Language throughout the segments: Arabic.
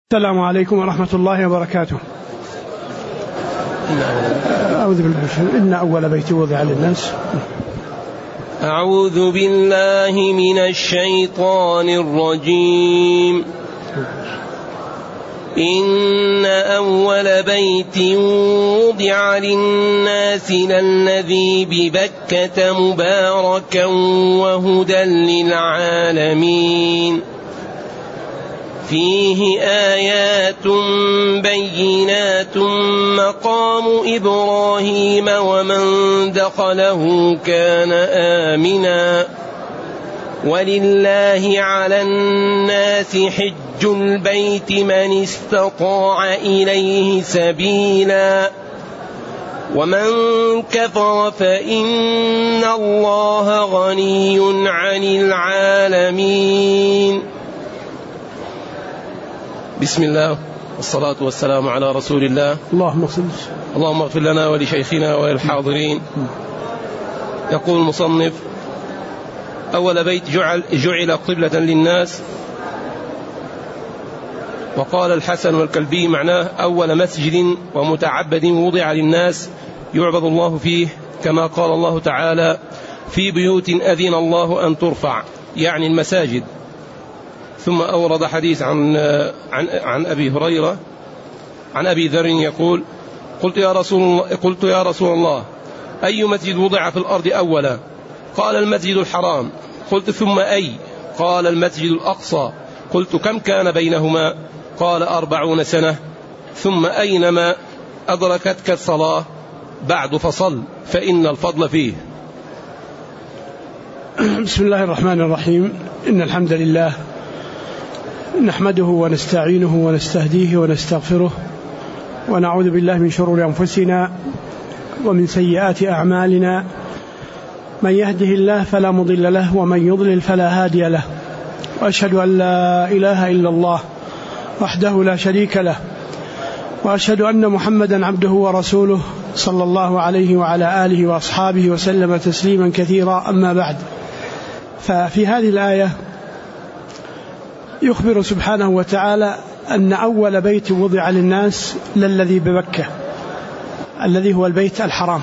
السلام عليكم ورحمة الله وبركاته. أعوذ بالله. إن أول بيت وضع للناس. أعوذ بالله من الشيطان الرجيم. إن أول بيت وضع للناس للذي ببكة مباركا وهدى للعالمين فيه آيات بينات مقام إبراهيم ومن دخله كان آمنا ولله على الناس حج البيت من استطاع إليه سبيلا ومن كفر فإن الله غني عن العالمين. بسم الله والصلاة والسلام على رسول الله. اللهم اغفر لنا ولشيخنا وللحاضرين. يقول المصنف: أول بيت جعل قبلة للناس. وقال الحسن والكلبي معناه أول مسجد ومتعبد وضع للناس يعبد الله فيه، كما قال الله تعالى: في بيوت أذن الله أن ترفع، يعني المساجد. ثم أورد حديث عن أبي هريرة عن أبي ذر يقول: قلت يا رسول الله أي مسجد وضع في الأرض أولا؟ قال: المسجد الحرام. قلت: ثم أي؟ قال: المسجد الأقصى. قلت: كم كان بينهما؟ قال: 40 سنة. ثم أينما أدركتك الصلاة بعد فصل فإن الفضل فيه. بسم الله الرحمن الرحيم. إن الحمد لله نحمده ونستعينه ونستهديه ونستغفره، ونعوذ بالله من شرور أنفسنا ومن سيئات أعمالنا، من يهده الله فلا مضل له ومن يضلل فلا هادي له، وأشهد أن لا إله إلا الله وحده لا شريك له، وأشهد أن محمدا عبده ورسوله صلى الله عليه وعلى آله وأصحابه وسلم تسليما كثيرا. أما بعد، ففي هذه الآية يخبر سبحانه وتعالى أن أول بيت وضع للناس للذي بمكة، الذي هو البيت الحرام.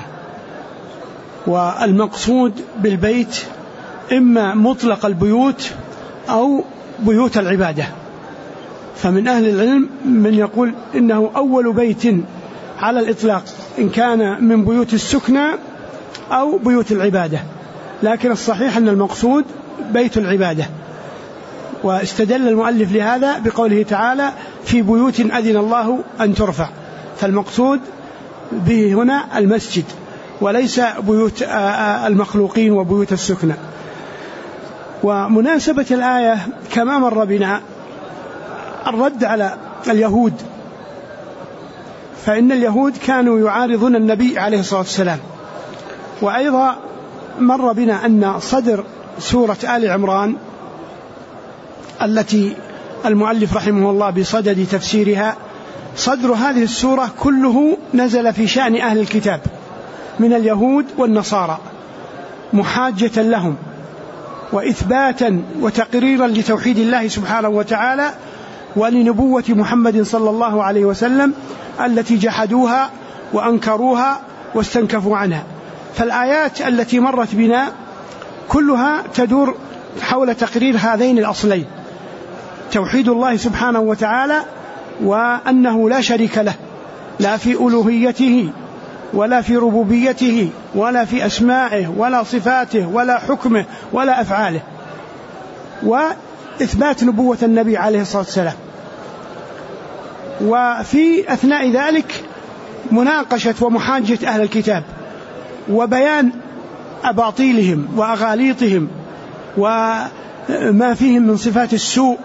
والمقصود بالبيت إما مطلق البيوت أو بيوت العبادة. فمن أهل العلم من يقول إنه أول بيت على الإطلاق إن كان من بيوت السكنى أو بيوت العبادة، لكن الصحيح أن المقصود بيت العبادة. واستدل المؤلف لهذا بقوله تعالى: في بيوت أذن الله أن ترفع، فالمقصود به هنا المسجد وليس بيوت المخلوقين وبيوت السكنى. ومناسبة الآية كما مر بنا الرد على اليهود، فإن اليهود كانوا يعارضون النبي عليه الصلاة والسلام. وأيضا مر بنا أن صدر سورة آل عمران التي المؤلف رحمه الله بصدد تفسيرها، صدر هذه السورة كله نزل في شأن أهل الكتاب من اليهود والنصارى، محاجة لهم وإثباتا وتقريرا لتوحيد الله سبحانه وتعالى ولنبوة محمد صلى الله عليه وسلم التي جحدوها وأنكروها واستنكفوا عنها. فالآيات التي مرت بنا كلها تدور حول تقرير هذين الأصلين: توحيد الله سبحانه وتعالى، وأنه لا شريك له، لا في ألوهيته ولا في ربوبيته ولا في أسمائه ولا صفاته ولا حكمه ولا أفعاله، وإثبات نبوة النبي عليه الصلاة والسلام. وفي أثناء ذلك مناقشة ومحاجة أهل الكتاب وبيان أباطيلهم وأغاليطهم وما فيهم من صفات السوء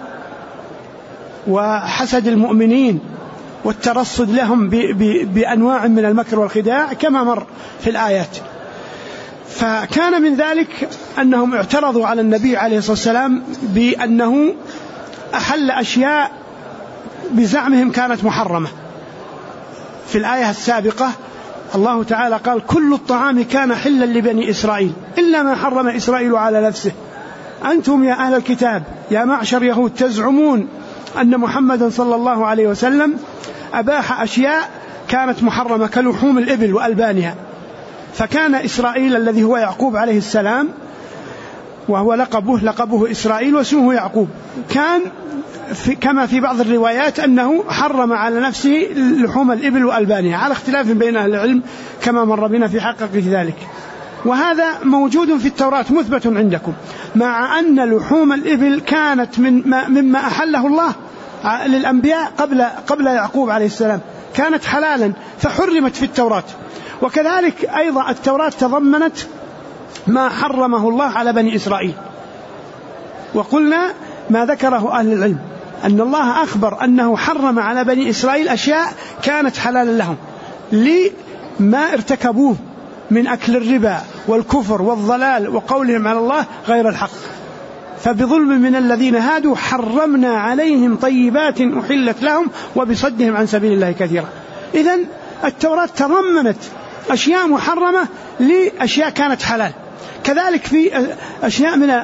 وحسد المؤمنين والترصد لهم بأنواع من المكر والخداع كما مر في الآيات. فكان من ذلك أنهم اعترضوا على النبي عليه الصلاة والسلام بأنه أحل أشياء بزعمهم كانت محرمة. في الآية السابقة الله تعالى قال: كل الطعام كان حلا لبني إسرائيل إلا ما حرم إسرائيل على نفسه. أنتم يا أهل الكتاب يا معشر يهود تزعمون أن محمدا صلى الله عليه وسلم أباح أشياء كانت محرمة كلحوم الإبل وألبانها. فكان إسرائيل الذي هو يعقوب عليه السلام، وهو لقبه إسرائيل واسمه يعقوب، كان كما في بعض الروايات أنه حرم على نفسه لحوم الإبل وألبانها، على اختلاف بين أهل العلم كما مر بنا في حقيقة ذلك. وهذا موجود في التوراة مثبت عندكم، مع أن لحوم الإبل كانت مما أحله الله للأنبياء قبل يعقوب عليه السلام، كانت حلالا فحرمت في التوراة. وكذلك أيضا التوراة تضمنت ما حرمه الله على بني إسرائيل. وقلنا ما ذكره أهل العلم أن الله أخبر أنه حرم على بني إسرائيل أشياء كانت حلالا لهم لما ارتكبوه من أكل الربا والكفر والضلال وقولهم على الله غير الحق. فبظلم من الذين هادوا حرمنا عليهم طيبات أحلت لهم وبصدهم عن سبيل الله كثيرا. إذن التوراة تضمنت أشياء محرمة لأشياء كانت حلال. كذلك في أشياء من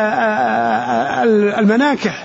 المناكح،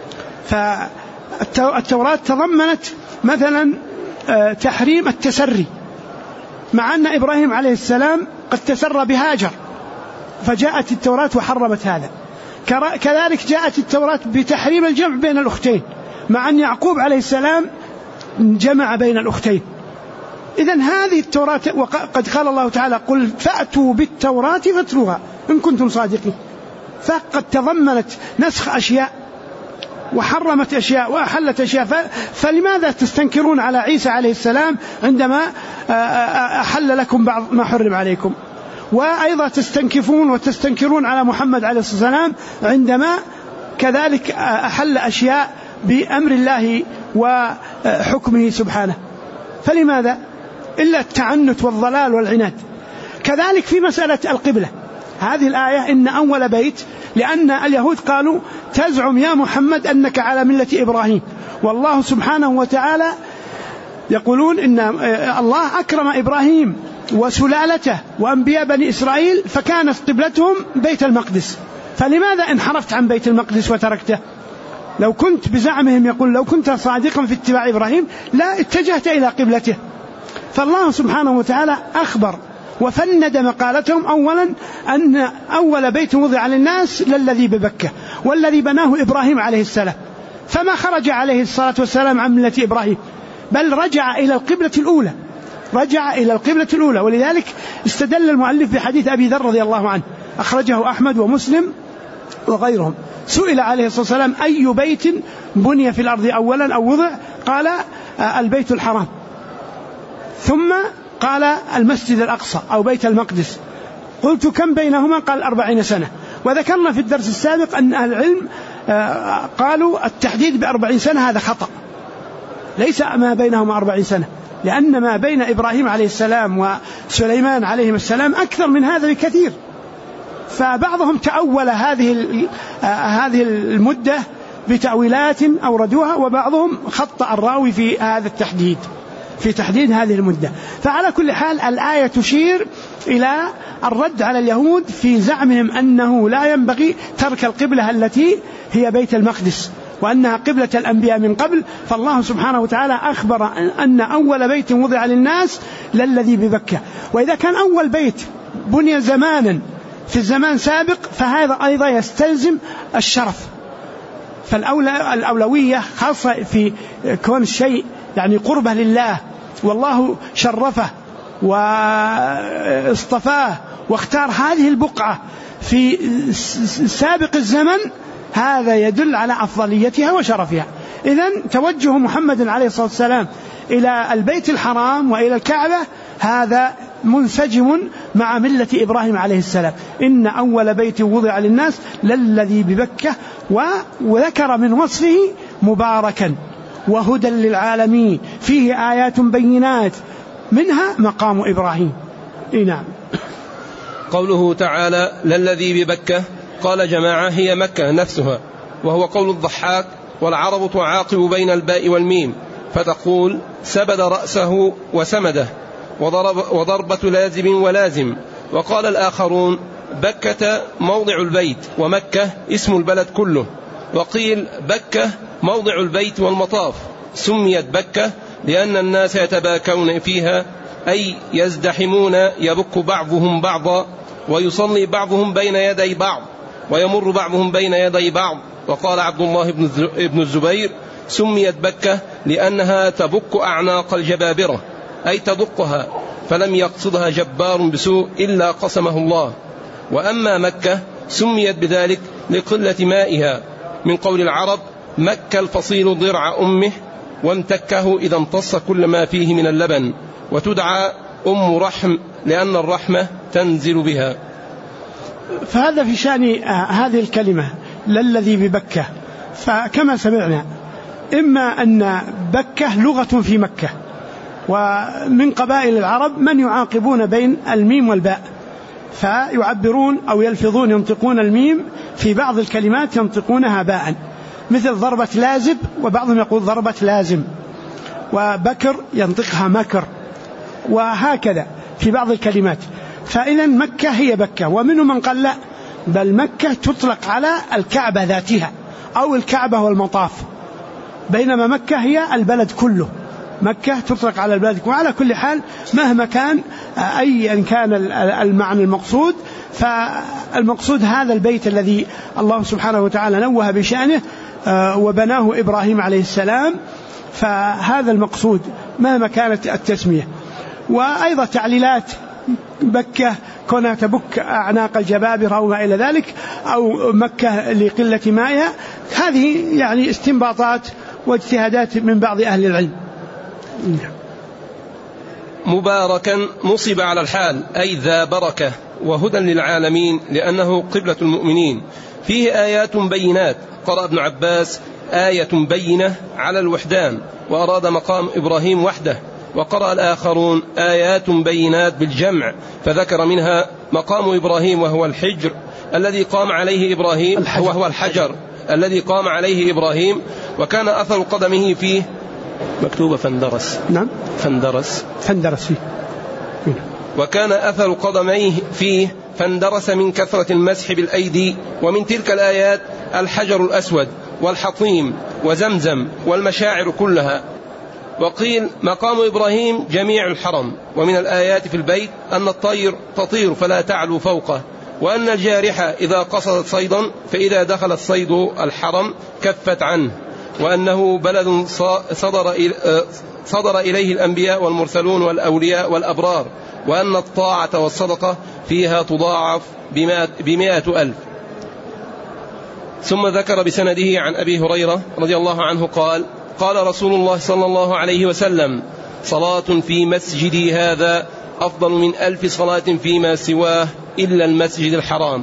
فالتوراة تضمنت مثلا تحريم التسري، مع أن إبراهيم عليه السلام قد تسرى بهاجر، فجاءت التوراة وحرمت هذا. كذلك جاءت التوراة بتحريم الجمع بين الأختين، مع أن يعقوب عليه السلام جمع بين الأختين. إذن هذه التوراة، وقد قال الله تعالى قل فأتوا بالتوراة فاتلوها إن كنتم صادقين. فقد تضمنت نسخ أشياء وحرمت أشياء وأحلت أشياء. فلماذا تستنكرون على عيسى عليه السلام عندما أحل لكم بعض ما حرم عليكم؟ وأيضا تستنكفون وتستنكرون على محمد عليه الصلاة والسلام عندما كذلك أحل أشياء بأمر الله وحكمه سبحانه. فلماذا؟ إلا التعنت والضلال والعناد. كذلك في مسألة القبلة، هذه الآية إن أول بيت، لأن اليهود قالوا تزعم يا محمد أنك على ملة إبراهيم، والله سبحانه وتعالى يقولون إن الله أكرم إبراهيم وسلالته وأنبياء بني إسرائيل فكانت قبلتهم بيت المقدس، فلماذا انحرفت عن بيت المقدس وتركته؟ لو كنت بزعمهم يقول لو كنت صادقا في اتباع إبراهيم لا اتجهت إلى قبلته. فالله سبحانه وتعالى أخبر وفند مقالتهم أولا أن أول بيت وضع للناس للذي ببكة والذي بناه إبراهيم عليه السلام، فما خرج عليه الصلاة والسلام عن ملة إبراهيم بل رجع إلى القبلة الأولى. ولذلك استدل المؤلف بحديث أبي ذر رضي الله عنه أخرجه أحمد ومسلم وغيرهم، سئل عليه الصلاة والسلام أي بيت بني في الأرض أولا أو وضع؟ قال البيت الحرام، ثم قال المسجد الأقصى أو بيت المقدس. قلت كم بينهما؟ قال 40 سنة. وذكرنا في الدرس السابق أن أهل العلم قالوا التحديد ب40 سنة هذا خطأ، ليس ما بينهما 40 سنة، لأن ما بين إبراهيم عليه السلام وسليمان عليه السلام أكثر من هذا بكثير. فبعضهم تأول هذه المدة بتأويلات أوردوها، وبعضهم خطأ الراوي في هذا التحديد، في تحديد هذه المدة. فعلى كل حال الآية تشير إلى الرد على اليهود في زعمهم أنه لا ينبغي ترك القبلة التي هي بيت المقدس وأنها قبلة الأنبياء من قبل. فالله سبحانه وتعالى أخبر أن أول بيت وضع للناس للذي ببكة. وإذا كان أول بيت بني زمانا في الزمان سابق فهذا أيضا يستلزم الشرف، فالأولوية خاصة في كون الشيء يعني قربة لله، والله شرفه واصطفاه واختار هذه البقعة في سابق الزمن، هذا يدل على أفضليتها وشرفها. إذن توجه محمد عليه الصلاة والسلام إلى البيت الحرام وإلى الكعبة هذا منسجم مع ملة إبراهيم عليه السلام، إن أول بيت وضع للناس للذي ببكة، وذكر من وصفه مباركا وهدى للعالمين فيه آيات بينات منها مقام إبراهيم. نعم. قوله تعالى للذي ببكة، قال جماعة هي مكة نفسها، وهو قول الضحاك، والعرب تعاقب بين الباء والميم فتقول سبد رأسه وسمده، وضربة لازم ولازم. وقال الآخرون بكة موضع البيت، ومكة اسم البلد كله. وقيل بكة موضع البيت والمطاف. سميت بكة لأن الناس يتباكون فيها، أي يزدحمون، يبك بعضهم بعضا، ويصلي بعضهم بين يدي بعض، ويمر بعضهم بين يدي بعض. وقال عبد الله بن الزبير: سميت بكة لأنها تبك أعناق الجبابرة، أي تدقها، فلم يقصدها جبار بسوء إلا قسمه الله. وأما مكة سميت بذلك لقلة مائها، من قول العرب: مك الفصيل ضرع أمه، وامتكه إذا امتص كل ما فيه من اللبن. وتدعى أم رحم لأن الرحمة تنزل بها. فهذا في شأن هذه الكلمة للذي ببكة. فكما سمعنا، إما أن بكة لغة في مكة، ومن قبائل العرب من يعاقبون بين الميم والباء، فيعبرون أو يلفظون ينطقون الميم في بعض الكلمات ينطقونها باء، مثل ضربة لازب، وبعضهم يقول ضربة لازم، وبكر ينطقها مكر، وهكذا في بعض الكلمات. فإذا مكة هي بكة. ومنهم من قال لا، بل مكة تطلق على الكعبة ذاتها أو الكعبة والمطاف، بينما مكة هي البلد كله. مكة تطلق على البلد. وعلى كل حال مهما كان أيا كان المعنى المقصود، فالمقصود هذا البيت الذي الله سبحانه وتعالى نوه بشأنه وبناه إبراهيم عليه السلام، فهذا المقصود مهما كانت التسمية. وأيضا تعليلات مكة كونها تبك أعناق الجبابرة أو ما إلى ذلك، أو مكة لقلة مائها، هذه يعني استنباطات واجتهادات من بعض أهل العلم. مباركا نصب على الحال، أي ذا بركة، وهدى للعالمين لأنه قبلة المؤمنين، فيه آيات بينات. قرأ ابن عباس: آية بينة على الوحدان، وأراد مقام إبراهيم وحده. وقرأ الآخرون: آيات بينات بالجمع، فذكر منها مقام إبراهيم وهو الحجر الذي قام عليه إبراهيم، وهو الحجر الذي قام عليه إبراهيم، وكان أثر قدمه فيه. مكتوبة فاندرس. نعم، فاندرس فيه. وكان أثر قدميه فيه فاندرس من كثرة المسح بالأيدي. ومن تلك الآيات الحجر الأسود والحطيم وزمزم والمشاعر كلها. وقيل مقام إبراهيم جميع الحرم. ومن الآيات في البيت أن الطير تطير فلا تعلو فوقه، وأن الجارحة إذا قصدت صيدا فإذا دخل الصيد الحرم كفت عنه، وأنه بلد صدر إليه الأنبياء والمرسلون والأولياء والأبرار، وأن الطاعة والصدقة فيها تضاعف 100,000. ثم ذكر بسنده عن أبي هريرة رضي الله عنه قال: قال رسول الله صلى الله عليه وسلم: صلاة في مسجدي هذا أفضل من 1000 صلاة فيما سواه إلا المسجد الحرام.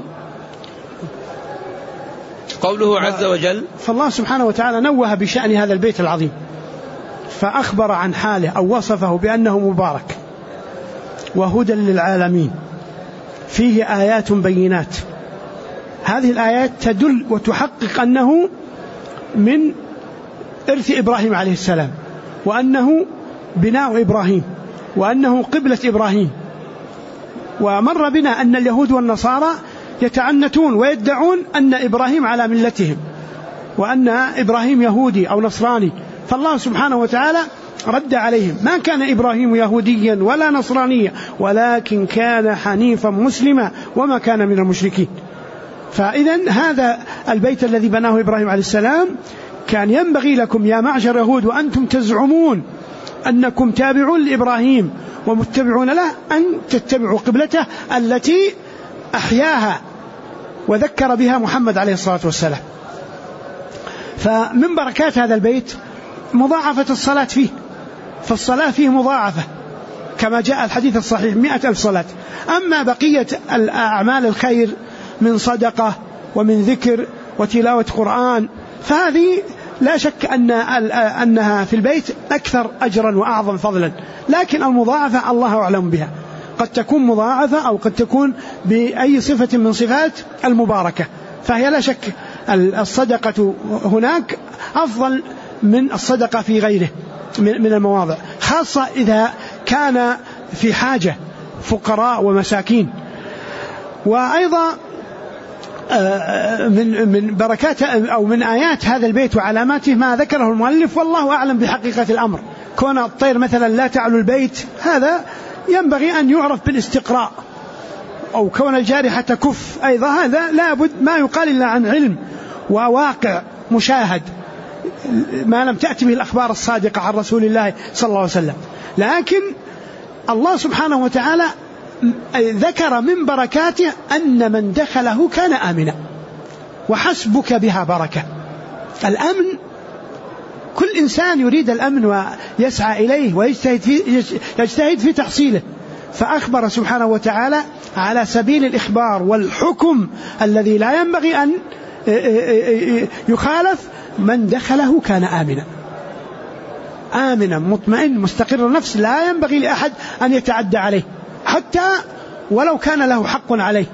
قوله عز وجل. فالله سبحانه وتعالى نوه بشأن هذا البيت العظيم، فأخبر عن حاله أو وصفه بأنه مبارك وهدى للعالمين، فيه آيات بينات. هذه الآيات تدل وتحقق أنه من إرث إبراهيم عليه السلام، وأنه بناء إبراهيم، وأنه قبلة إبراهيم. ومر بنا أن اليهود والنصارى يتعنتون ويدعون أن إبراهيم على ملتهم، وأن إبراهيم يهودي أو نصراني. فالله سبحانه وتعالى رد عليهم: ما كان إبراهيم يهوديا ولا نصرانيا، ولكن كان حنيفا مسلما وما كان من المشركين. فإذا هذا البيت الذي بناه إبراهيم عليه السلام كان ينبغي لكم يا معشر يهود وأنتم تزعمون أنكم تابعون لإبراهيم ومتبعون له أن تتبعوا قبلته التي أحياها وذكر بها محمد عليه الصلاة والسلام. فمن بركات هذا البيت مضاعفة الصلاة فيه، فالصلاة فيه مضاعفة كما جاء الحديث الصحيح 100,000 صلاة. أما بقية الأعمال الخير من صدقة ومن ذكر وتلاوة قرآن فهذه لا شك أنها في البيت أكثر أجرا وأعظم فضلا، لكن المضاعفة الله أعلم بها، قد تكون مضاعفة أو قد تكون بأي صفة من صفات المباركة. فهي لا شك الصدقة هناك أفضل من الصدقة في غيره من المواضع، خاصة إذا كان في حاجة فقراء ومساكين. وأيضا من بركات أو من آيات هذا البيت وعلاماته ما ذكره المؤلف، والله أعلم بحقيقة الأمر. كون الطير مثلا لا تعلو البيت هذا ينبغي أن يعرف بالاستقراء، أو كون الجارحة تكف أيضا هذا لابد ما يقال إلا عن علم وواقع مشاهد، ما لم تأتي به الأخبار الصادقة عن رسول الله صلى الله عليه وسلم. لكن الله سبحانه وتعالى ذكر من بركاته أن من دخله كان آمنا، وحسبك بها بركة. الأمن كل إنسان يريد الأمن ويسعى إليه ويجتهد في تحصيله، فأخبر سبحانه وتعالى على سبيل الإخبار والحكم الذي لا ينبغي أن يخالف: من دخله كان آمنا، آمنا مطمئن مستقر النفس، لا ينبغي لأحد أن يتعدى عليه حتى ولو كان له حق عليه.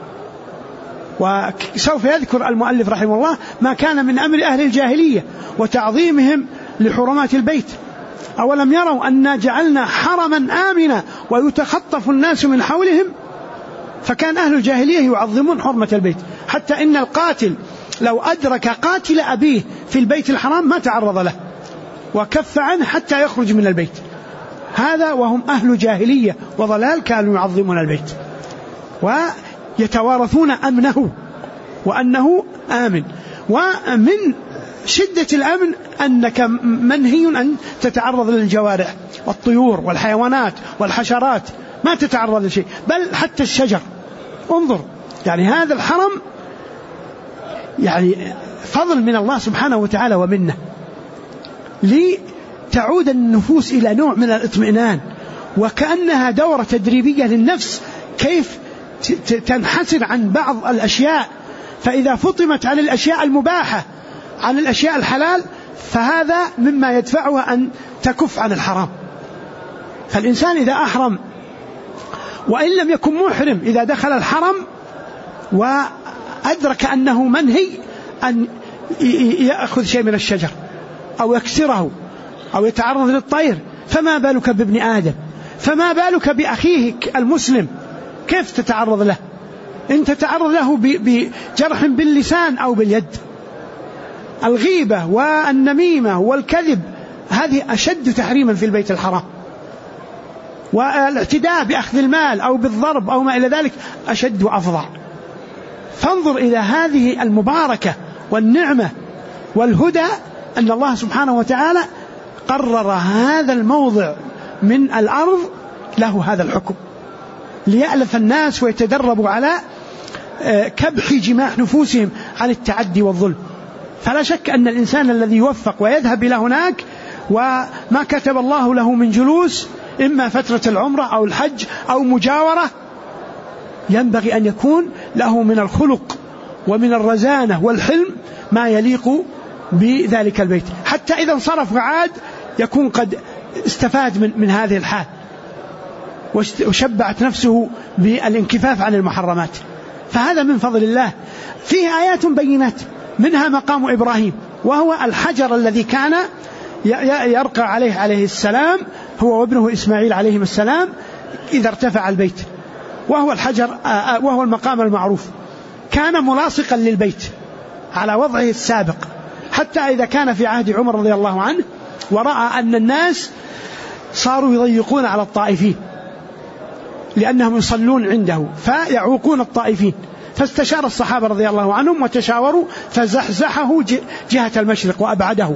وسوف يذكر المؤلف رحمه الله ما كان من أمر أهل الجاهلية وتعظيمهم لحرمات البيت. أولم يروا أنا جعلنا حرما آمنا ويتخطف الناس من حولهم؟ فكان أهل الجاهلية يعظمون حرمة البيت، حتى إن القاتل لو أدرك قاتل أبيه في البيت الحرام ما تعرض له وكف عنه حتى يخرج من البيت. هذا وهم أهل جاهلية وضلال، كانوا يعظمون البيت ويتوارثون أمنه وأنه آمن. ومن شدة الأمن أنك منهي أن تتعرض للجوارح والطيور والحيوانات والحشرات، ما تتعرض لشيء، بل حتى الشجر. انظر، يعني هذا الحرم يعني فضل من الله سبحانه وتعالى ومنه، لتعود النفوس إلى نوع من الاطمئنان، وكأنها دورة تدريبية للنفس كيف تنحسر عن بعض الأشياء، فإذا فطمت عن الأشياء المباحة عن الأشياء الحلال فهذا مما يدفعها أن تكف عن الحرام. فالإنسان إذا أحرم وإن لم يكن محرم، إذا دخل الحرم وأدرك أنه منهي أن يأخذ شيء من الشجر أو يكسره أو يتعرض للطير، فما بالك بابن آدم؟ فما بالك بأخيه المسلم؟ كيف تتعرض له؟ إن تتعرض له بجرح باللسان أو باليد. الغيبة والنميمة والكذب هذه أشد تحريما في البيت الحرام، والاعتداء بأخذ المال أو بالضرب أو ما إلى ذلك أشد وأفظع. فانظر إلى هذه المباركة والنعمة والهدى، أن الله سبحانه وتعالى قرر هذا الموضع من الأرض له هذا الحكم، ليألف الناس ويتدربوا على كبح جماح نفوسهم عن التعدي والظلم. فلا شك أن الإنسان الذي يوفق ويذهب إلى هناك وما كتب الله له من جلوس، إما فترة العمرة أو الحج أو مجاورة، ينبغي أن يكون له من الخلق ومن الرزانة والحلم ما يليق بذلك البيت، حتى إذا انصرف وعاد يكون قد استفاد من هذه الحال وشبعت نفسه بالانكفاف عن المحرمات. فهذا من فضل الله. فيه آيات بينات، منها مقام إبراهيم، وهو الحجر الذي كان يرقى عليه السلام هو وابنه إسماعيل عليهم السلام إذا ارتفع البيت، وهو الحجر وهو المقام المعروف، كان ملاصقا للبيت على وضعه السابق، حتى إذا كان في عهد عمر رضي الله عنه ورأى أن الناس صاروا يضيقون على الطائفين لأنهم يصلون عنده فيعوقون الطائفين، فاستشار الصحابة رضي الله عنهم وتشاوروا فزحزحه جهة المشرق وأبعده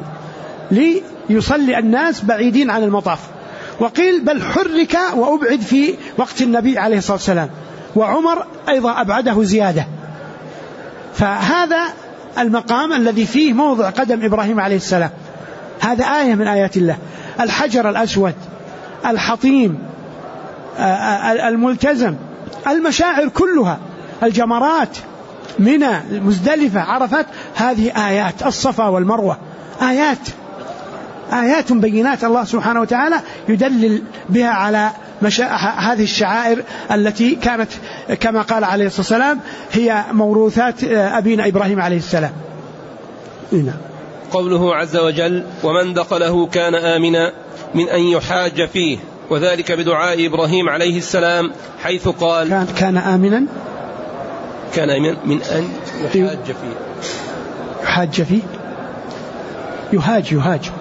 ليصلي الناس بعيدين عن المطاف. وقيل بل حرك وأبعد في وقت النبي عليه الصلاة والسلام، وعمر أيضا أبعده زيادة. فهذا المقام الذي فيه موضع قدم إبراهيم عليه السلام، هذا آية من آيات الله. الحجر الأسود، الحطيم، الملتزم، المشاعر كلها، الجمرات، منى، مزدلفة، عرفات، هذه آيات. الصفا والمروة آيات بينات، الله سبحانه وتعالى يدلل بها على هذه الشعائر التي كانت كما قال عليه الصلاة والسلام هي موروثات أبينا إبراهيم عليه السلام. قوله عز وجل: ومن دخله كان آمنا، من أن يحاج فيه، وذلك بدعاء إبراهيم عليه السلام حيث قال كان آمنا. كان من أن يحاج فيه. يحاج فيه، يهاج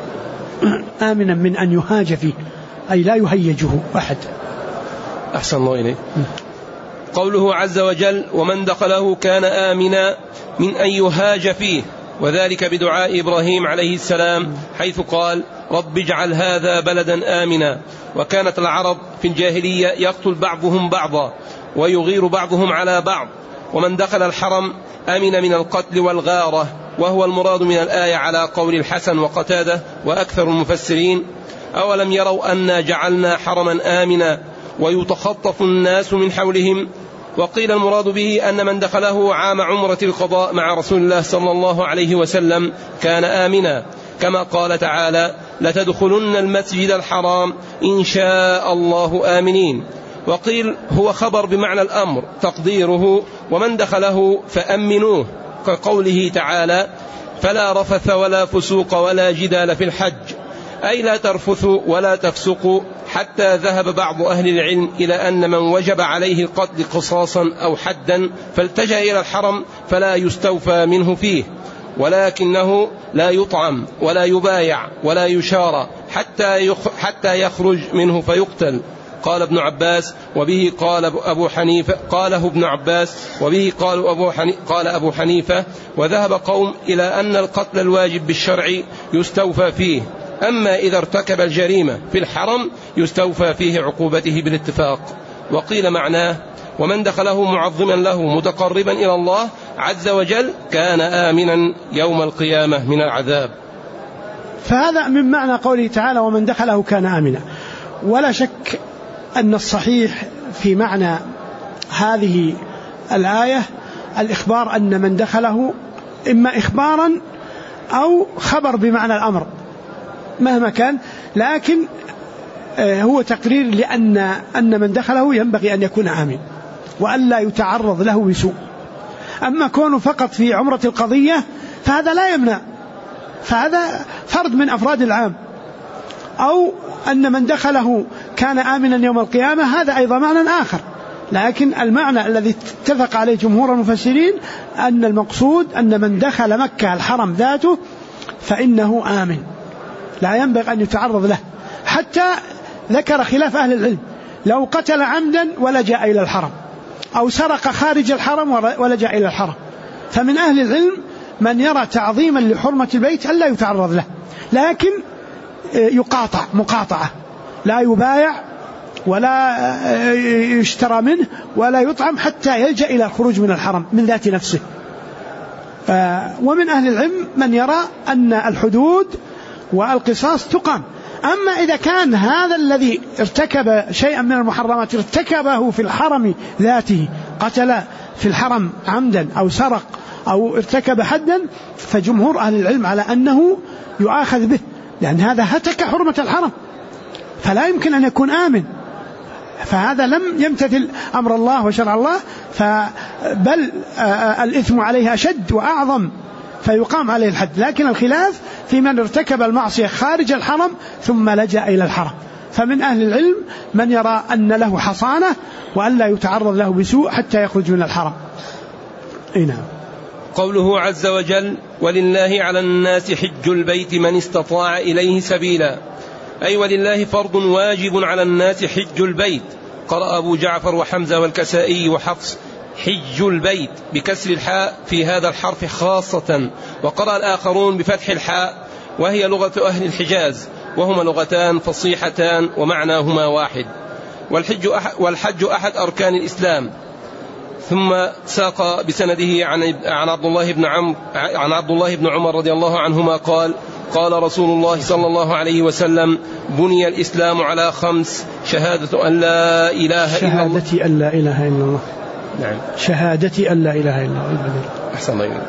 آمنا من أن يهاج فيه، أي لا يهيجه أحد. أحسن الله إليه. قوله عز وجل ومن دخله كان آمنا من أن يهاج فيه، وذلك بدعاء إبراهيم عليه السلام حيث قال رب اجعل هذا بلدا آمنا. وكانت العرب في الجاهلية يقتل بعضهم بعضا ويغير بعضهم على بعض، ومن دخل الحرم أمن من القتل والغارة، وهو المراد من الآية على قول الحسن وقتادة وأكثر المفسرين. أولم يروا أنا جعلنا حرما آمنا ويتخطف الناس من حولهم. وقيل المراد به أن من دخله عام عمرة القضاء مع رسول الله صلى الله عليه وسلم كان آمنا، كما قال تعالى لتدخلن المسجد الحرام إن شاء الله آمنين. وقيل هو خبر بمعنى الأمر تقديره ومن دخله فأمنوه، كقوله تعالى فلا رفث ولا فسوق ولا جدال في الحج، أي لا ترفثوا ولا تفسقوا. حتى ذهب بعض أهل العلم إلى أن من وجب عليه القتل قصاصا أو حدا فالتجأ إلى الحرم فلا يستوفى منه فيه، ولكنه لا يطعم ولا يبايع ولا يشارى حتى يخرج منه فيقتل. قال ابن عباس وبه قال أبو حنيفة، قاله ابن عباس وبه قال أبو حنيفة. وذهب قوم إلى أن القتل الواجب بالشرع يستوفى فيه، أما إذا ارتكب الجريمة في الحرم يستوفى فيه عقوبته بالاتفاق. وقيل معناه ومن دخله معظما له متقربا إلى الله عز وجل كان آمنا يوم القيامة من العذاب. فهذا من معنى قوله تعالى ومن دخله كان آمنا. ولا شك أن الصحيح في معنى هذه الآية الإخبار أن من دخله إما إخبارا أو خبر بمعنى الأمر مهما كان، لكن هو تقرير لأن من دخله ينبغي أن يكون آمن وأن لا يتعرض له بسوء. أما كونه فقط في عمرة القضية فهذا لا يمنع، فهذا فرد من أفراد العام. أو أن من دخله كان آمنا يوم القيامة هذا أيضا معنى آخر، لكن المعنى الذي اتفق عليه جمهور المفسرين أن المقصود أن من دخل مكة الحرم ذاته فإنه آمن لا ينبغي أن يتعرض له. حتى ذكر خلاف أهل العلم لو قتل عمدا ولجأ إلى الحرم أو سرق خارج الحرم ولجأ إلى الحرم، فمن أهل العلم من يرى تعظيما لحرمة البيت ألا يتعرض له، لكن يقاطع مقاطعة، لا يبايع ولا يشترى منه ولا يطعم حتى يلجأ إلى الخروج من الحرم من ذات نفسه. ومن أهل العلم من يرى أن الحدود والقصاص تقام. أما إذا كان هذا الذي ارتكب شيئا من المحرمات ارتكبه في الحرم ذاته، قتل في الحرم عمدا أو سرق أو ارتكب حدا، فجمهور أهل العلم على أنه يؤاخذ به، لأن هذا هتك حرمة الحرم فلا يمكن أن يكون آمن، فهذا لم يمتثل أمر الله وشرع الله، بل الإثم عليه أشد وأعظم فيقام عليه الحد. لكن الخلاف في من ارتكب المعصية خارج الحرم ثم لجأ إلى الحرم، فمن أهل العلم من يرى أن له حصانة وأن لا يتعرض له بسوء حتى يخرج من الحرم. نعم. قوله عز وجل ولله على الناس حج البيت من استطاع إليه سبيلا، أي ولله فرض واجب على الناس حج البيت. قرأ أبو جعفر وحمزة والكسائي وحفص حج البيت بكسر الحاء في هذا الحرف خاصة، وقرأ الآخرون بفتح الحاء، وهي لغة أهل الحجاز، وهما لغتان فصيحتان ومعناهما واحد. والحج أحد أركان الإسلام. ثم ساق بسنده عن عبد الله بن عمر رضي الله عنهما قال قال رسول الله صلى الله عليه وسلم بني الإسلام على 5: شهادة أن لا إله إلا الله، شهادة أن لا إله إلا الله. نعم، شهادة أن لا إله إلا الله. أحسن الله.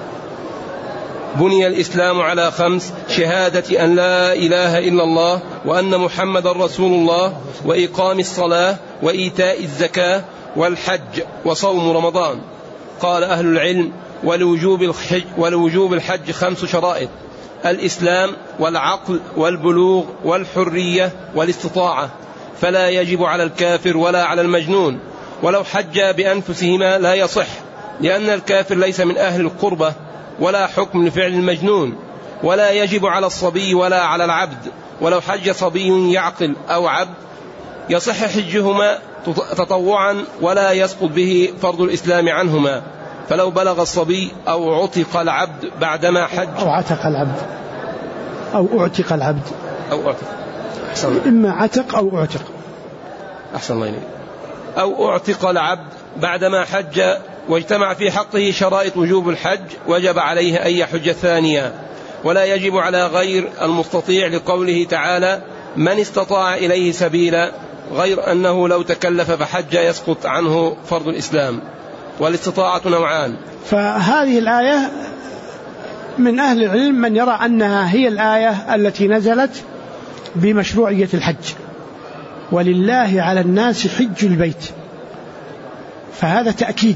بني الإسلام على 5: شهادة أن لا إله إلا الله وأن محمد رسول الله، وإقام الصلاة، وإيتاء الزكاة، والحج، وصوم رمضان. قال أهل العلم ولوجوب الحج 5 شرائط: الإسلام والعقل والبلوغ والحرية والاستطاعة، فلا يجب على الكافر ولا على المجنون. ولو حج بأنفسهما لا يصح، لأن الكافر ليس من أهل القربة ولا حكم لفعل المجنون، ولا يجب على الصبي ولا على العبد. ولو حج صبي يعقل أو عبد يصح حجهما تطوعا ولا يسقط به فرض الإسلام عنهما. فلو بلغ الصبي أو عتق العبد بعدما حج أو عتق العبد أو أعتق العبد أو أعتق، إما عتق أو أعتق، أحسن الله إليك، أو أعتق العبد بعدما حج واجتمع في حقه شرائط وجوب الحج وجب عليه أن يحج ثانيا، ولا يجب على غير المستطيع، لقوله تعالى: من استطاع إليه سبيلا، غير أنه لو تكلف فحج يسقط عنه فرض الإسلام. والاستطاعة نوعان. فهذه الآية من أهل العلم من يرى أنها هي الآية التي نزلت بمشروعية الحج، ولله على الناس حج البيت، فهذا تأكيد،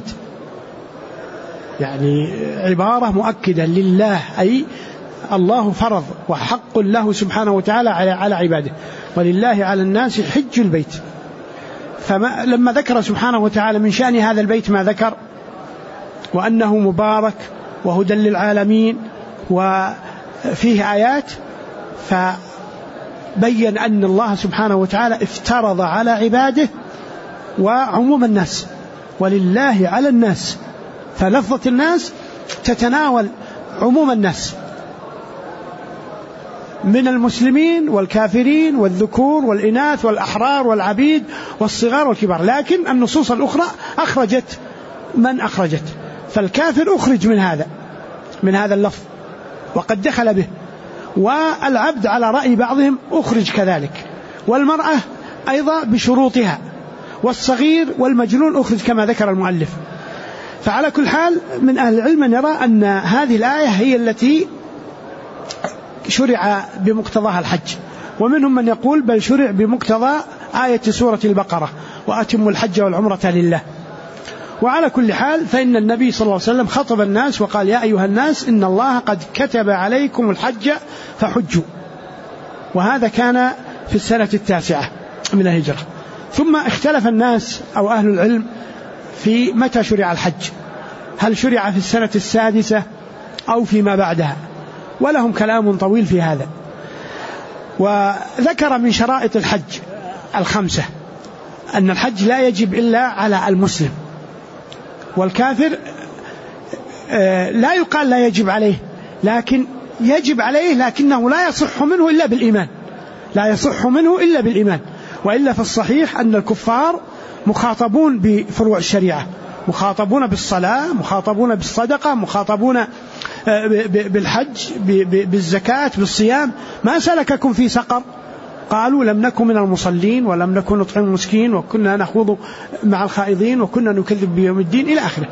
يعني عبارة مؤكدة لله، أي الله فرض وحق له سبحانه وتعالى على عباده، ولله على الناس حج البيت. فلما ذكر سبحانه وتعالى من شأن هذا البيت ما ذكر، وأنه مبارك وهدى للعالمين وفيه آيات، فبين أن الله سبحانه وتعالى افترض على عباده وعموم الناس، ولله على الناس، فلفظة الناس تتناول عموم الناس من المسلمين والكافرين والذكور والإناث والأحرار والعبيد والصغار والكبار، لكن النصوص الأخرى أخرجت من أخرجت، فالكافر أخرج من هذا اللفظ وقد دخل به، والعبد على رأي بعضهم أخرج كذلك، والمرأة أيضا بشروطها، والصغير والمجنون أخرج كما ذكر المؤلف. فعلى كل حال من أهل العلم من يرى أن هذه الآية هي التي شرع بمقتضاها الحج، ومنهم من يقول بل شرع بمقتضى آية سورة البقرة: وأتموا الحج والعمرة لله. وعلى كل حال فإن النبي صلى الله عليه وسلم خطب الناس وقال: يا أيها الناس إن الله قد كتب عليكم الحج فحجوا، وهذا كان في السنة 9 من الهجرة. ثم اختلف الناس أو أهل العلم في متى شرع الحج، هل شرع في السنة 6 أو فيما بعدها، ولهم كلام طويل في هذا. وذكر من شرائط الحج 5 أن الحج لا يجب إلا على المسلم، والكافر لا يقال لا يجب عليه، لكن يجب عليه لكنه لا يصح منه إلا بالإيمان، لا يصح منه إلا بالإيمان. وإلا في الصحيح أن الكفار مخاطبون بفروع الشريعة، مخاطبون بالصلاة، مخاطبون بالصدقة، مخاطبون بالحج، بالزكاة، بالصيام. ما سلككم في سقر؟ قالوا لم نكن من المصلين ولم نكن نطعم المسكين وكنا نخوض مع الخائضين وكنا نكذب بيوم الدين إلى آخره.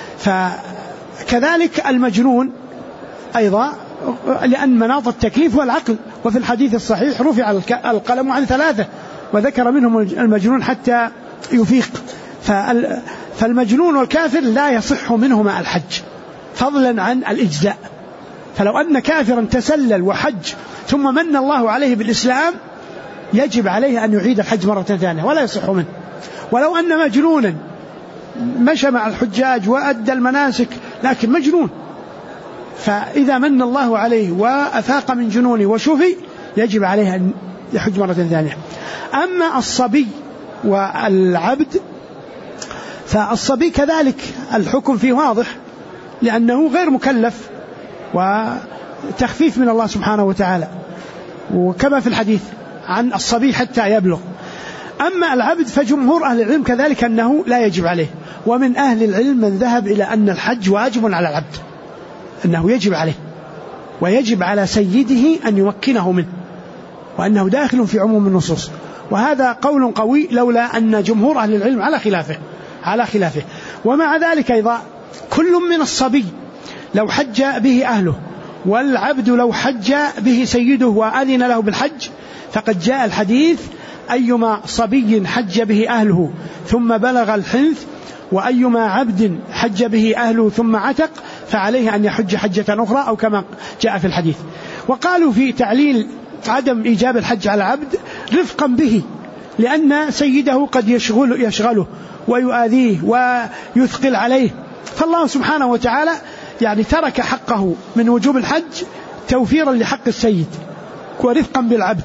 فكذلك المجنون أيضا، لأن مناط التكليف هو العقل، وفي الحديث الصحيح رفع القلم عن 3 وذكر منهم المجنون حتى يفيق. فالمجنون والكافر لا يصح منهما الحج فضلا عن الإجزاء. فلو أن كافرا تسلل وحج ثم من الله عليه بالإسلام يجب عليه أن يعيد الحج مرة ثانية ولا يصح منه. ولو أن مجنونا مشى مع الحجاج وأدى المناسك لكن مجنون، فإذا من الله عليه وأفاق من جنونه وشفي يجب عليه أن يحج مرة ثانية. أما الصبي والعبد فالصبي كذلك الحكم فيه واضح، لأنه غير مكلف وتخفيف من الله سبحانه وتعالى، وكما في الحديث عن الصبي حتى يبلغ. أما العبد فجمهور أهل العلم كذلك أنه لا يجب عليه، ومن أهل العلم من ذهب إلى أن الحج واجب على العبد، أنه يجب عليه ويجب على سيده أن يمكنه منه، وأنه داخل في عموم النصوص. وهذا قول قوي لولا أن جمهور أهل العلم على خلافه. ومع ذلك أيضا كل من الصبي لو حج به أهله والعبد لو حج به سيده وأذن له بالحج، فقد جاء الحديث: أيما صبي حج به أهله ثم بلغ الحنث وأيما عبد حج به أهله ثم عتق فعليه أن يحج حجة أخرى، أو كما جاء في الحديث. وقالوا في تعليل عدم إيجاب الحج على العبد رفقا به، لأن سيده قد يشغله ويؤذيه ويثقل عليه. فالله سبحانه وتعالى يعني ترك حقه من وجوب الحج توفيرا لحق السيد ورفقا بالعبد.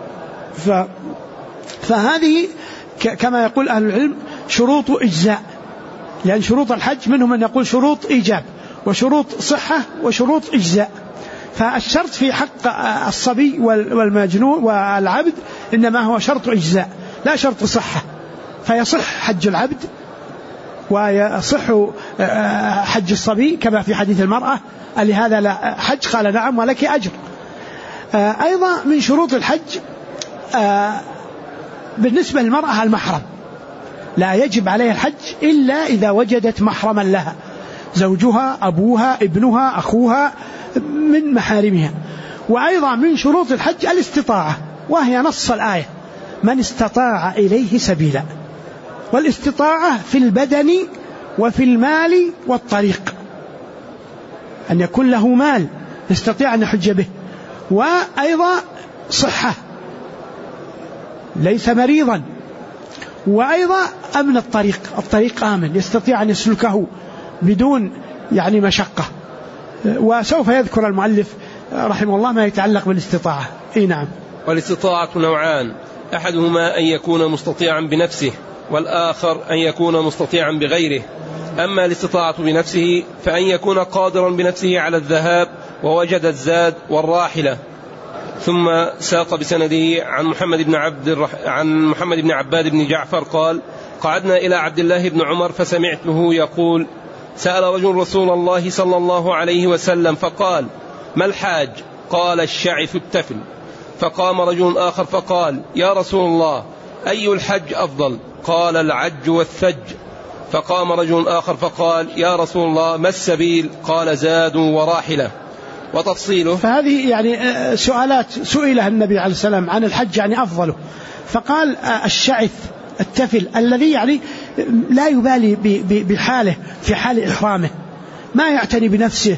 فهذه كما يقول أهل العلم شروط إجزاء، لأن شروط الحج منهم من يقول شروط إيجاب وشروط صحة وشروط إجزاء. فالشرط في حق الصبي والمجنون والعبد إنما هو شرط إجزاء لا شرط صحة، فيصح حج العبد ويصح حج الصبي كما في حديث المرأة لهذا لا حج؟ قال نعم ولك أجر. أيضا من شروط الحج بالنسبة للمرأة المحرم، لا يجب عليها الحج إلا إذا وجدت محرما لها، زوجها، أبوها، ابنها، أخوها من محارمها. وأيضا من شروط الحج الاستطاعة، وهي نص الآية من استطاع إليه سبيلا، والاستطاعة في البدن وفي المال والطريق، أن يكون له مال يستطيع أن يحج به، وأيضا صحة ليس مريضا، وأيضا أمن الطريق آمن يستطيع أن يسلكه بدون يعني مشقة. وسوف يذكر المؤلف رحمه الله ما يتعلق بالاستطاعة. نعم. والاستطاعة نوعان، أحدهما أن يكون مستطيعا بنفسه، والآخر أن يكون مستطيعا بغيره. أما الاستطاعة بنفسه فأن يكون قادرا بنفسه على الذهاب ووجد الزاد والراحلة. ثم ساق بسنده عن محمد بن عباد بن جعفر قال: قعدنا إلى عبد الله بن عمر فسمعته يقول: سأل رجل رسول الله صلى الله عليه وسلم فقال: ما الحاج؟ قال: الشعث التفل. فقام رجل آخر فقال: يا رسول الله أي الحج أفضل؟ قال: العج والثج. فقام رجل آخر فقال: يا رسول الله ما السبيل؟ قال: زاد وراحلة. وتفصيله. فهذه يعني سؤالات سئلها النبي عليه السلام عن الحج يعني أفضله، فقال: الشعث التفل الذي يعني لا يبالي بحاله في حال إحرامه، ما يعتني بنفسه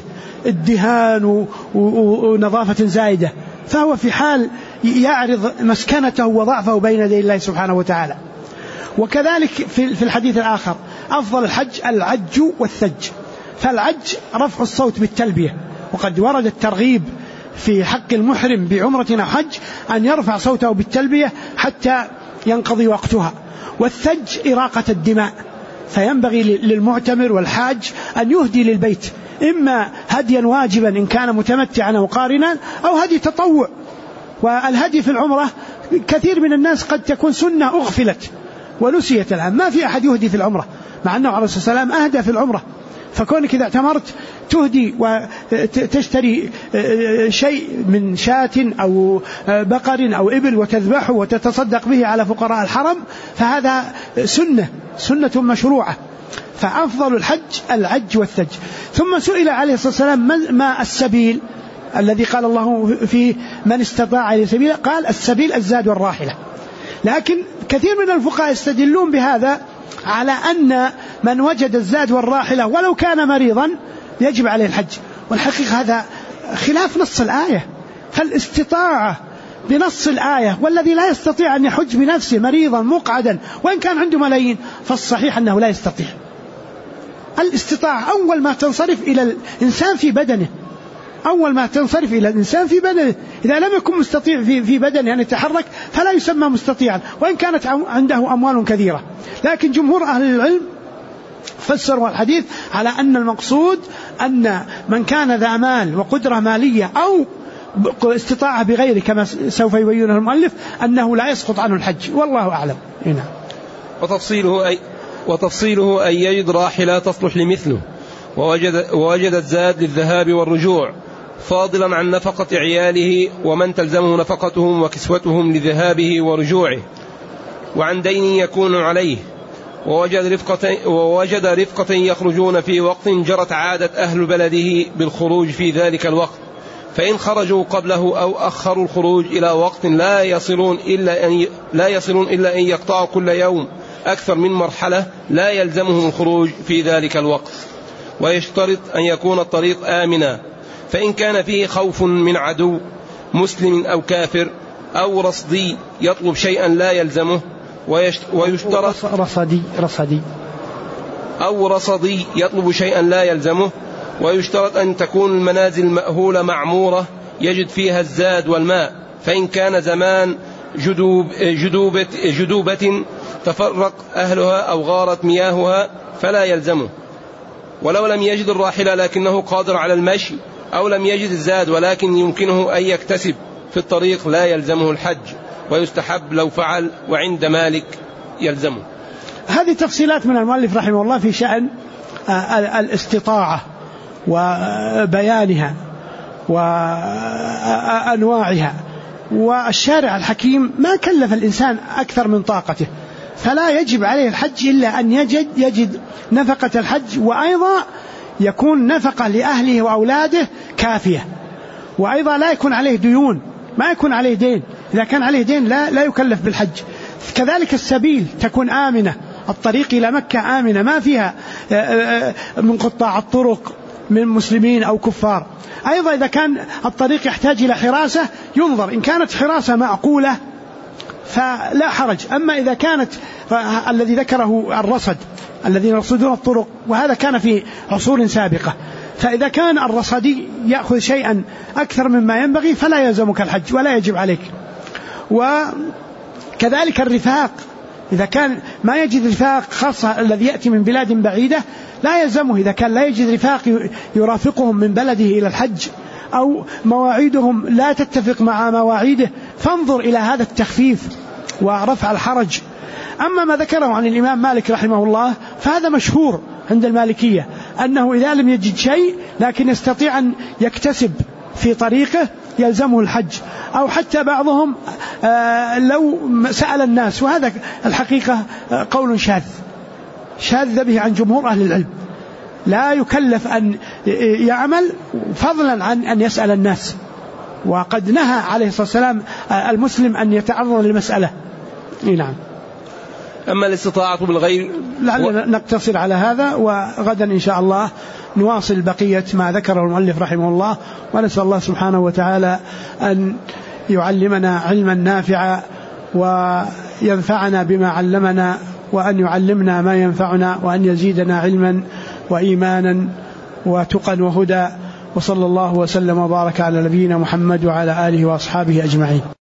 الدهان ونظافة زائدة، فهو في حال يعرض مسكنته وضعفه بين يدي الله سبحانه وتعالى. وكذلك في الحديث الآخر أفضل الحج العج والثج. فالعج رفع الصوت بالتلبية، وقد ورد الترغيب في حق المحرم بعمرة أو حج أن يرفع صوته بالتلبية حتى ينقضي وقتها. والثج إراقة الدماء، فينبغي للمعتمر والحاج أن يهدي للبيت إما هديا واجبا إن كان متمتعا أو قارنا، أو هدي تطوع. والهدي في العمرة كثير من الناس قد تكون سنة أغفلت ونسيت الآن، ما في أحد يهدي في العمرة، مع أنه عليه الصلاة والسلام أهدى في العمرة. فكونك إذا اعتمرت تهدي وتشتري شيء من شاة أو بقر أو إبل وتذبحه وتتصدق به على فقراء الحرم، فهذا سنة مشروعة. فأفضل الحج العج والثج. ثم سئل عليه الصلاة والسلام ما السبيل الذي قال الله فيه من استطاع إليه سبيلا؟ قال: السبيل الزاد والراحلة. لكن كثير من الفقهاء يستدلون بهذا على أن من وجد الزاد والراحلة ولو كان مريضا يجب عليه الحج، والحقيقة هذا خلاف نص الآية. فالاستطاعة بنص الآية، والذي لا يستطيع أن يحج بنفسه مريضا مقعدا وإن كان عنده ملايين، فالصحيح أنه لا يستطيع. الاستطاعة أول ما تنصرف إلى الإنسان في بدنه، أول ما تنصرف إلى الإنسان في بدنه. إذا لم يكن مستطيع في بدنه أن يتحرك فلا يسمى مستطيعا وإن كانت عنده أموال كثيرة. لكن جمهور أهل العلم فسروا الحديث على أن المقصود أن من كان ذا مال وقدرة مالية أو استطاعة بغيره كما سوف يبينه المؤلف أنه لا يسقط عنه الحج، والله أعلم. هنا وتفصيله أن يجد راحلة تصلح لمثله ووجد الزاد للذهاب والرجوع، فاضلا عن نفقة عياله ومن تلزمه نفقتهم وكسوتهم لذهابه ورجوعه، وعن دين يكون عليه، ووجد رفقة يخرجون في وقت جرت عادة أهل بلده بالخروج في ذلك الوقت، فإن خرجوا قبله أو أخروا الخروج إلى وقت لا يصلون إلا أن يقطعوا كل يوم أكثر من مرحلة لا يلزمهم الخروج في ذلك الوقت. ويشترط أن يكون الطريق آمنا، فإن كان فيه خوف من عدو مسلم أو كافر أو رصدي يطلب شيئا لا يلزمه ويشترط رصدي أو رصدي يطلب شيئا لا يلزمه. ويشترط أن تكون المنازل مأهولة معمورة يجد فيها الزاد والماء، فإن كان زمان جدوبة تفرق أهلها أو غارت مياهها فلا يلزمه. ولو لم يجد الراحلة لكنه قادر على المشي، أو لم يجد الزاد ولكن يمكنه أن يكتسب في الطريق لا يلزمه الحج، ويستحب لو فعل، وعند مالك يلزمه. هذه تفصيلات من المؤلف رحمه الله في شأن الاستطاعة وبيانها وأنواعها. والشارع الحكيم ما كلف الإنسان أكثر من طاقته، فلا يجب عليه الحج إلا أن يجد نفقة الحج، وأيضا يكون نفقة لأهله وأولاده كافية، وأيضا لا يكون عليه ديون، ما يكون عليه دين. إذا كان عليه دين لا يكلف بالحج. كذلك السبيل تكون آمنة، الطريق إلى مكة آمنة ما فيها من قطاع الطرق من مسلمين أو كفار. أيضا إذا كان الطريق يحتاج إلى حراسة ينظر، إن كانت حراسة معقولة فلا حرج. أما إذا كانت الذي ذكره الرصد الذين يرصدون الطرق، وهذا كان في عصور سابقة، فإذا كان الرصدي يأخذ شيئا أكثر مما ينبغي فلا يلزمك الحج ولا يجب عليك. وكذلك الرفاق، إذا كان ما يجد رفاق، خاصة الذي يأتي من بلاد بعيدة لا يلزمه. إذا كان لا يجد رفاق يرافقهم من بلده إلى الحج، أو مواعيدهم لا تتفق مع مواعيده، فانظر إلى هذا التخفيف ورفع الحرج. أما ما ذكره عن الإمام مالك رحمه الله فهذا مشهور عند المالكية، أنه إذا لم يجد شيء لكن يستطيع أن يكتسب في طريقه يلزمه الحج. أو حتى بعضهم لو سأل الناس، وهذا الحقيقة قول شاذ به عن جمهور أهل العلم، لا يكلف أن يعمل فضلا عن أن يسأل الناس. وقد نهى عليه الصلاة والسلام المسلم أن يتعرض للمسألة. نعم. أما الاستطاعة بالغير لعلنا نقتصر على هذا، وغدا إن شاء الله نواصل بقية ما ذكره المؤلف رحمه الله. ونسأل الله سبحانه وتعالى أن يعلمنا علما نافعا وينفعنا بما علمنا، وأن يعلمنا ما ينفعنا، وأن يزيدنا علما وإيمانا وتقى وهدى. وصلى الله وسلم وبارك على نبينا محمد وعلى آله وأصحابه أجمعين.